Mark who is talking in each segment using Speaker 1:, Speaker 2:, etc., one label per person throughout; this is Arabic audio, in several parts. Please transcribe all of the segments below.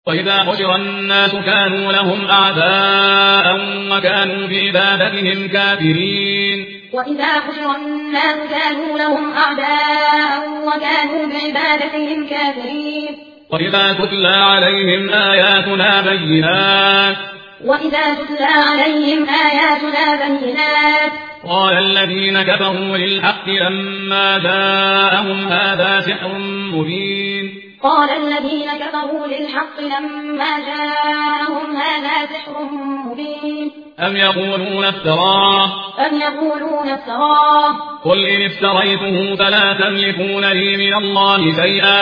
Speaker 1: وإذا حشر الناس كانوا لهم أعداء وكانوا بعبادتهم كافرين
Speaker 2: وإذا حشر الناس كانوا لهم أعداء وكانوا بعبادتهم كافرين
Speaker 1: وإذا تتلى عليهم آياتنا بينات قال الذين كفروا للحق لما جاءهم هذا سحر مبين أم يقولون افتراه قل إن افتريته فلا تملكون لي من الله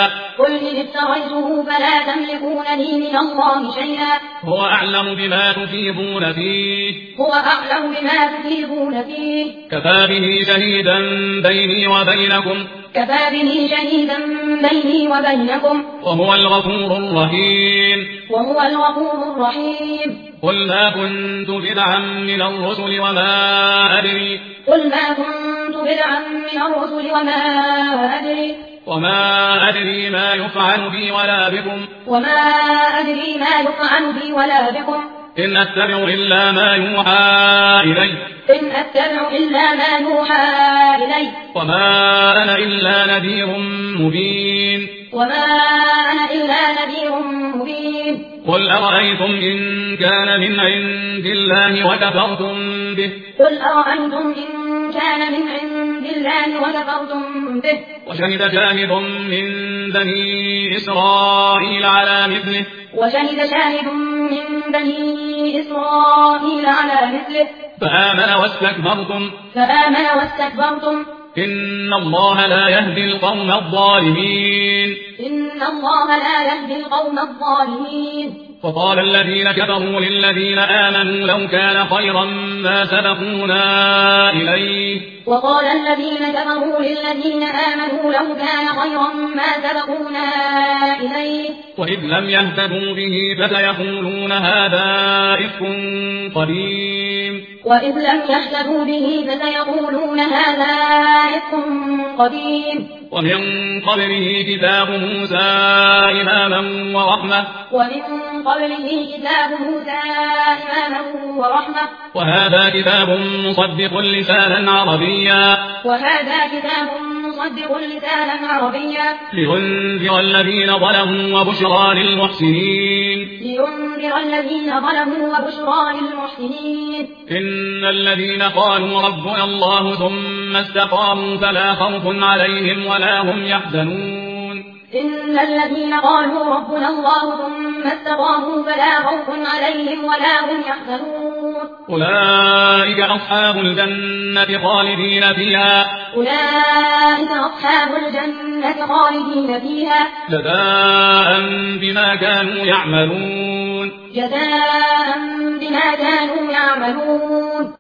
Speaker 1: شيئا هو أعلم بما تفيضون فيه كفى به شهيدا بيني وبينكم وهو الغفور الرحيم قل ما كنت بدعا من الرسل وما أدري ما يفعل بي ولا بكم إن أتبع إلا ما يوحى إلي وما أنا إلا نذير مبين قل أرأيتم إن كان من عند الله وكفرتم به وشهد شاهد من بني إسرائيل على مثله فآمن واستكبرتم إن الله لا يهدي القوم الظالمين وقال الذين كفروا للذين آمنوا لو كان خيرا ما سبقونا إليه وإذ لم يهتدوا به فسيقولون هذا إفك قديم ومن قبله كتاب موسى إماما ورحمة وهذا كتاب مصدق لسانا عربيا لينذر الذين ظلموا وبشرى للمحسنين إن الذين قالوا ربنا الله ثم استقاموا فلا خوف عليهم ولا هم يحزنون أولئك أصحاب الجنة خالدين فيها جزاء بما كانوا يعملون